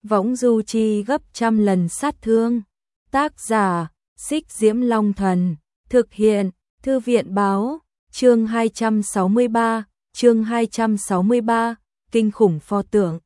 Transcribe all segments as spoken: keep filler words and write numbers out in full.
võng du chi gấp trăm lần sát thương. Tác giả, Xích Diễm Long Thần, thực hiện, Thư viện báo, chương hai trăm sáu mươi ba, chương hai trăm sáu mươi ba, kinh khủng pho tượng.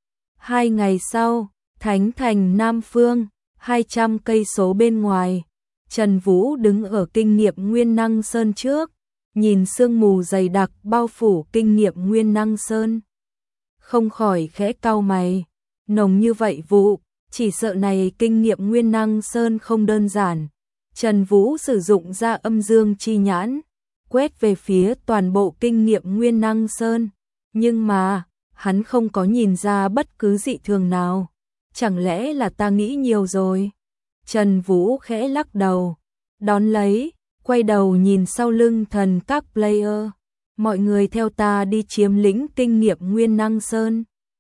Hai ngày sau, Thánh Thành Nam Phương, hai trăm cây số bên ngoài, Trần Vũ đứng ở kinh nghiệm Nguyên Năng Sơn trước, nhìn sương mù dày đặc bao phủ kinh nghiệm Nguyên Năng Sơn. Không khỏi khẽ cau mày, nồng như vậy vụ, chỉ sợ này kinh nghiệm Nguyên Năng Sơn không đơn giản. Trần Vũ sử dụng ra âm dương chi nhãn, quét về phía toàn bộ kinh nghiệm Nguyên Năng Sơn, nhưng mà, hắn không có nhìn ra bất cứ dị thường nào. Chẳng lẽ là ta nghĩ nhiều rồi? Trần Vũ khẽ lắc đầu, đón lấy, quay đầu nhìn sau lưng thần các player. Mọi người theo ta đi chiếm lĩnh kinh nghiệm Nguyên Năng Sơn.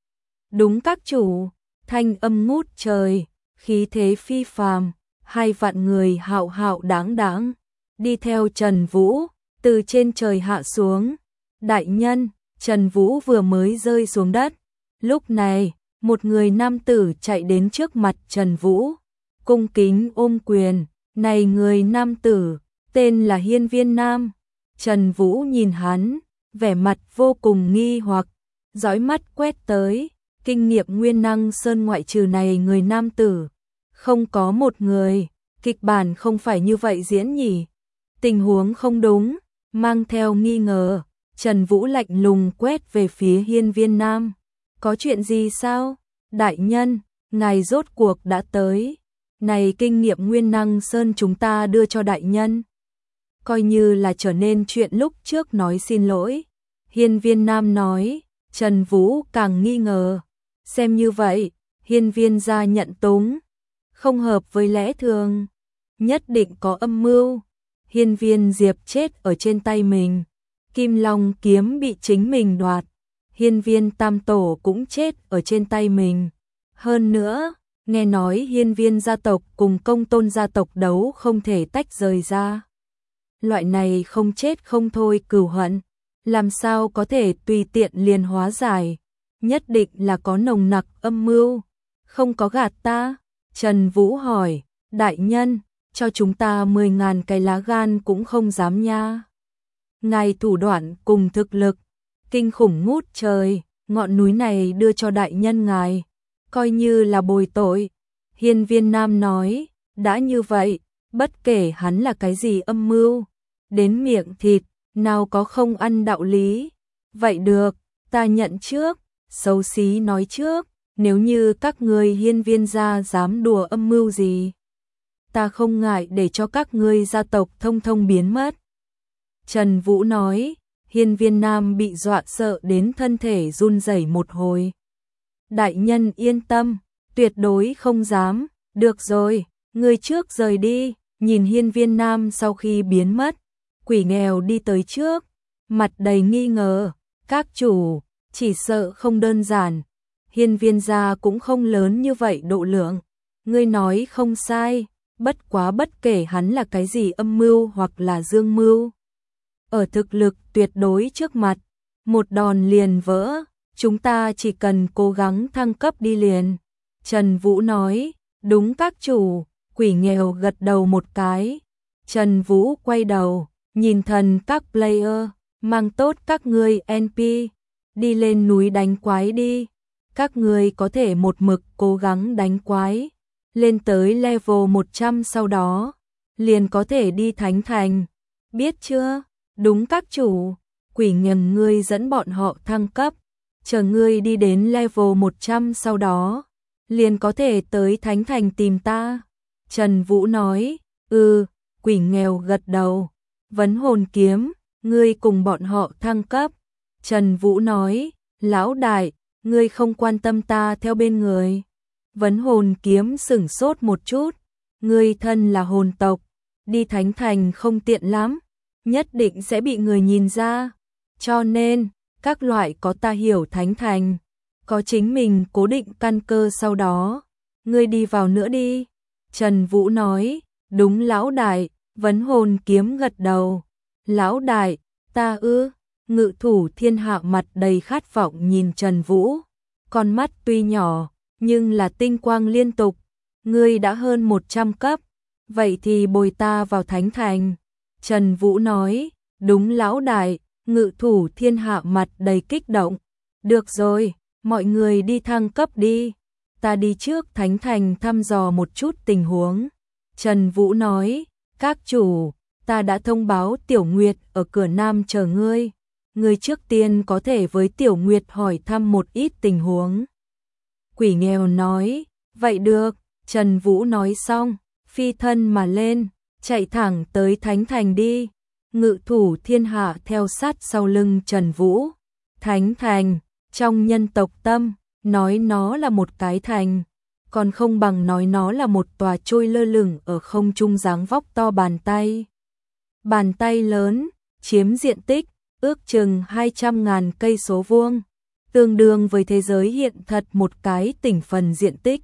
Đúng các chủ, thanh âm ngút trời, khí thế phi phàm, hai vạn người hạo hạo đáng đáng, đi theo Trần Vũ, từ trên trời hạ xuống. Đại nhân, Trần Vũ vừa mới rơi xuống đất. Lúc này, một người nam tử chạy đến trước mặt Trần Vũ, cung kính ôm quyền. Này người nam tử, tên là Hiên Viên Nam. Trần Vũ nhìn hắn, vẻ mặt vô cùng nghi hoặc, dõi mắt quét tới, kinh nghiệm Nguyên Năng Sơn ngoại trừ này người nam tử, không có một người, kịch bản không phải như vậy diễn nhỉ? Tình huống không đúng, mang theo nghi ngờ, Trần Vũ lạnh lùng quét về phía Hiên Viên Nam. Có chuyện gì sao? Đại nhân, ngài rốt cuộc đã tới. Này kinh nghiệm Nguyên Năng Sơn chúng ta đưa cho đại nhân. Coi như là trở nên chuyện lúc trước nói xin lỗi. Hiên Viên Nam nói, Trần Vũ càng nghi ngờ. Xem như vậy, Hiên Viên gia nhận túng, không hợp với lẽ thường, nhất định có âm mưu. Hiên Viên Diệp chết ở trên tay mình, Kim Long kiếm bị chính mình đoạt, Hiên Viên Tam Tổ cũng chết ở trên tay mình. Hơn nữa, nghe nói Hiên Viên gia tộc cùng Công Tôn gia tộc đấu không thể tách rời ra. Loại này không chết không thôi cừu hận, làm sao có thể tùy tiện liền hóa giải, nhất định là có nồng nặc âm mưu. Không có gạt ta? Trần Vũ hỏi, đại nhân, cho chúng ta mười ngàn cái lá gan cũng không dám nha. Ngài thủ đoạn cùng thực lực, kinh khủng ngút trời, ngọn núi này đưa cho đại nhân ngài, coi như là bồi tội. Hiên Viên Nam nói, đã như vậy, bất kể hắn là cái gì âm mưu, đến miệng thịt, nào có không ăn đạo lý. Vậy được, ta nhận trước, xấu xí nói trước, nếu như các ngươi Hiên Viên gia dám đùa âm mưu gì, ta không ngại để cho các ngươi gia tộc thông thông biến mất. Trần Vũ nói. Hiên Viên Nam bị dọa sợ đến thân thể run rẩy một hồi. Đại nhân yên tâm, tuyệt đối không dám. Được rồi, ngươi trước rời đi. Nhìn Hiên Viên Nam sau khi biến mất, Quỷ Nghèo đi tới trước, mặt đầy nghi ngờ. Các chủ, chỉ sợ không đơn giản. Hiên Viên gia cũng không lớn như vậy độ lượng. Ngươi nói không sai, bất quá bất kể hắn là cái gì âm mưu hoặc là dương mưu, ở thực lực tuyệt đối trước mặt, một đòn liền vỡ, chúng ta chỉ cần cố gắng thăng cấp đi liền. Trần Vũ nói, đúng các chủ. Quỷ Nghèo gật đầu một cái. Trần Vũ quay đầu, nhìn thần các player, mang tốt các ngươi en pê, đi lên núi đánh quái đi. Các ngươi có thể một mực cố gắng đánh quái, lên tới level một trăm sau đó, liền có thể đi Thánh Thành. Biết chưa? Đúng các chủ. Quỷ Nghèo ngươi dẫn bọn họ thăng cấp, chờ ngươi đi đến level một trăm sau đó, liền có thể tới Thánh Thành tìm ta. Trần Vũ nói, ừ. Quỷ Nghèo gật đầu. Vấn hồn kiếm, ngươi cùng bọn họ thăng cấp. Trần Vũ nói, lão đại, ngươi không quan tâm ta theo bên người. Vấn hồn kiếm sửng sốt một chút, ngươi thân là hồn tộc, đi Thánh Thành không tiện lắm, nhất định sẽ bị người nhìn ra. Cho nên, các loại có ta hiểu Thánh Thành, có chính mình cố định căn cơ sau đó, ngươi đi vào nữa đi. Trần Vũ nói, đúng lão đại. Vấn hồn kiếm gật đầu. Lão đại, ta ư? Ngự thủ thiên hạ mặt đầy khát vọng nhìn Trần Vũ, con mắt tuy nhỏ, nhưng là tinh quang liên tục, ngươi đã hơn một trăm cấp, vậy thì bồi ta vào thánh thành. Trần Vũ nói, đúng lão đại, Ngự Thủ Thiên Hạ mặt đầy kích động. Được rồi, mọi người đi thăng cấp đi, ta đi trước thánh thành thăm dò một chút tình huống. Trần Vũ nói, các chủ, ta đã thông báo Tiểu Nguyệt ở cửa Nam chờ ngươi, ngươi trước tiên có thể với Tiểu Nguyệt hỏi thăm một ít tình huống. Quỷ nghèo nói, vậy được. Trần Vũ nói xong, phi thân mà lên, chạy thẳng tới thánh thành đi. Ngự Thủ Thiên Hạ theo sát sau lưng Trần Vũ. Thánh thành, trong nhân tộc tâm, nói nó là một cái thành, còn không bằng nói nó là một tòa trôi lơ lửng ở không trung dáng vóc to bàn tay. Bàn tay lớn, chiếm diện tích, ước chừng hai trăm ngàn cây số vuông, tương đương với thế giới hiện thật một cái tỉnh phần diện tích.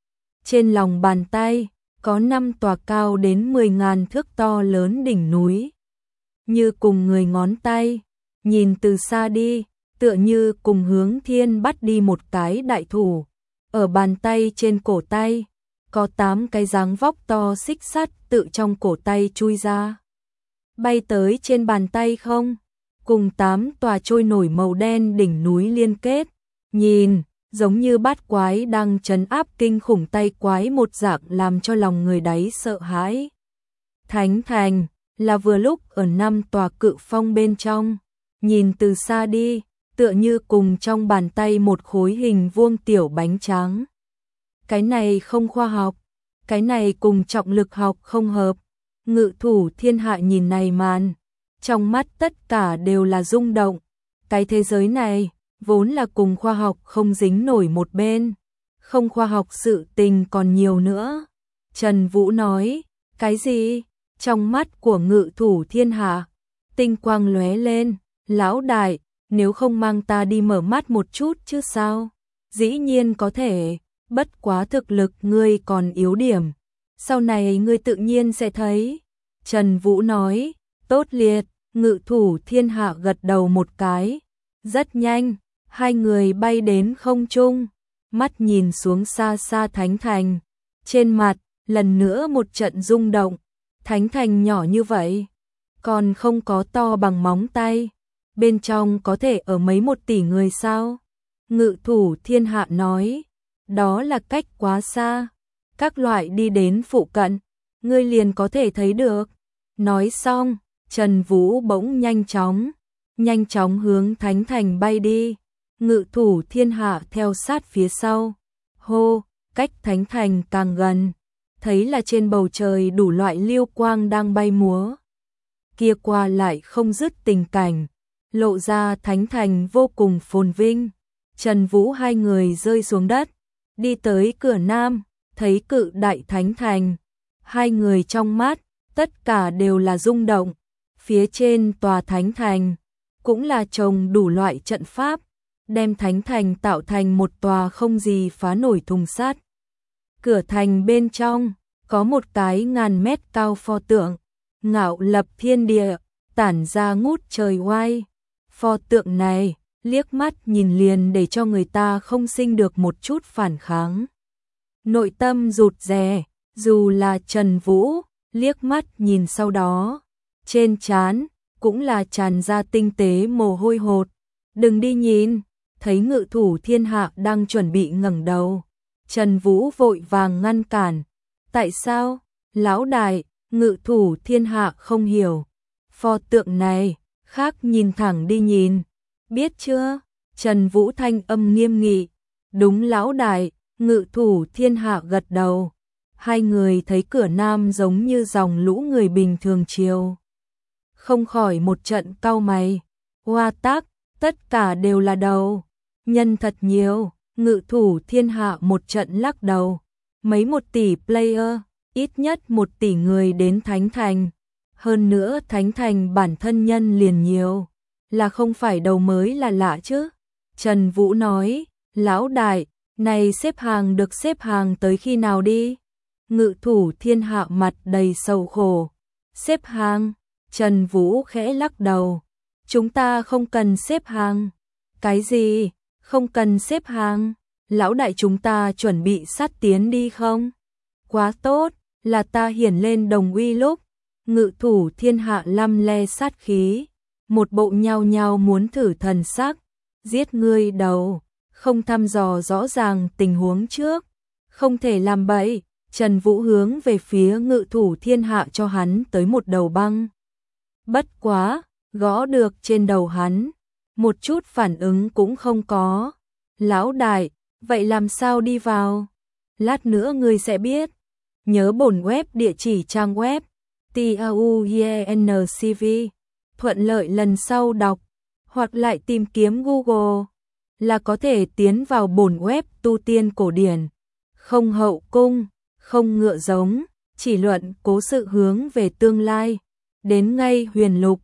Trên lòng bàn tay, có năm tòa cao đến mười ngàn thước to lớn đỉnh núi. Như cùng người ngón tay, nhìn từ xa đi, tựa như cùng hướng thiên bắt đi một cái đại thủ. Ở bàn tay trên cổ tay, có tám cái dáng vóc to xích sắt tự trong cổ tay chui ra. Bay tới trên bàn tay không, cùng tám tòa trôi nổi màu đen đỉnh núi liên kết. Nhìn, giống như bát quái đang trấn áp kinh khủng tay quái một dạng làm cho lòng người đáy sợ hãi. Thánh thành, là vừa lúc ở năm tòa cự phong bên trong, nhìn từ xa đi, tựa như cùng trong bàn tay một khối hình vuông tiểu bánh tráng. Cái này không khoa học, cái này cùng trọng lực học không hợp. Ngự Thủ Thiên Hạ nhìn này màn, trong mắt tất cả đều là rung động. Cái thế giới này, vốn là cùng khoa học không dính nổi một bên, không khoa học sự tình còn nhiều nữa. Trần Vũ nói, cái gì? Trong mắt của Ngự Thủ Thiên Hạ, tinh quang lóe lên, lão đại, nếu không mang ta đi mở mắt một chút chứ sao? Dĩ nhiên có thể, bất quá thực lực ngươi còn yếu điểm, sau này ngươi tự nhiên sẽ thấy. Trần Vũ nói, tốt liệt. Ngự Thủ Thiên Hạ gật đầu một cái. Rất nhanh, hai người bay đến không trung, mắt nhìn xuống xa xa thánh thành. Trên mặt, lần nữa một trận rung động. Thánh thành nhỏ như vậy, còn không có to bằng móng tay. Bên trong có thể ở mấy một tỷ người sao? Ngự Thủ Thiên Hạ nói, đó là cách quá xa. Các loại đi đến phụ cận, ngươi liền có thể thấy được. Nói xong, Trần Vũ bỗng nhanh chóng, nhanh chóng hướng thánh thành bay đi. Ngự Thủ Thiên Hạ theo sát phía sau. Hô, cách thánh thành càng gần, thấy là trên bầu trời đủ loại liêu quang đang bay múa. Kia qua lại không dứt tình cảnh, lộ ra thánh thành vô cùng phồn vinh. Trần Vũ hai người rơi xuống đất, đi tới cửa Nam, thấy cự đại thánh thành. Hai người trong mắt, tất cả đều là rung động. Phía trên tòa thánh thành, cũng là trồng đủ loại trận pháp, đem thánh thành tạo thành một tòa không gì phá nổi thùng sắt. Cửa thành bên trong, có một cái ngàn mét cao pho tượng, ngạo lập thiên địa, tản ra ngút trời oai. Pho tượng này, liếc mắt nhìn liền để cho người ta không sinh được một chút phản kháng. Nội tâm rụt rè, dù là Trần Vũ, liếc mắt nhìn sau đó, trên trán cũng là tràn ra tinh tế mồ hôi hột. Đừng đi nhìn, thấy Ngự Thủ Thiên Hạ đang chuẩn bị ngẩng đầu. Trần Vũ vội vàng ngăn cản. Tại sao? Lão đại, Ngự Thủ Thiên Hạ không hiểu. Pho tượng này, khác nhìn thẳng đi nhìn. Biết chưa? Trần Vũ thanh âm nghiêm nghị. Đúng lão đại, Ngự Thủ Thiên Hạ gật đầu. Hai người thấy cửa Nam giống như dòng lũ người bình thường chiều. Không khỏi một trận cau mày. Hoa tác, tất cả đều là đầu. Nhân thật nhiều. Ngự Thủ Thiên Hạ một trận lắc đầu. Mấy một tỷ player, ít nhất một tỷ người đến Thánh Thành. Hơn nữa Thánh Thành bản thân nhân liền nhiều. Là không phải đầu mới là lạ chứ. Trần Vũ nói, lão đại, này xếp hàng được xếp hàng tới khi nào đi? Ngự Thủ Thiên Hạ mặt đầy sầu khổ. Xếp hàng? Trần Vũ khẽ lắc đầu. Chúng ta không cần xếp hàng. Cái gì? Không cần xếp hàng? Lão đại chúng ta chuẩn bị sát tiến đi không? Quá tốt, là ta hiển lên đồng uy lúc. Ngự thủ thiên hạ lăm le sát khí. Một bộ nhao nhao muốn thử thần sắc. Giết ngươi đầu, không thăm dò rõ ràng tình huống trước. Không thể làm bậy. Trần Vũ hướng về phía ngự thủ thiên hạ cho hắn tới một đầu băng. Bất quá, gõ được trên đầu hắn. Một chút phản ứng cũng không có. Lão đại, vậy làm sao đi vào? Lát nữa ngươi sẽ biết. Nhớ bổn web địa chỉ trang web tauyencv. Thuận lợi lần sau đọc, hoặc lại tìm kiếm Google, là có thể tiến vào bổn web tu tiên cổ điển. Không hậu cung, không ngựa giống, chỉ luận cố sự hướng về tương lai. Đến ngay huyền lục,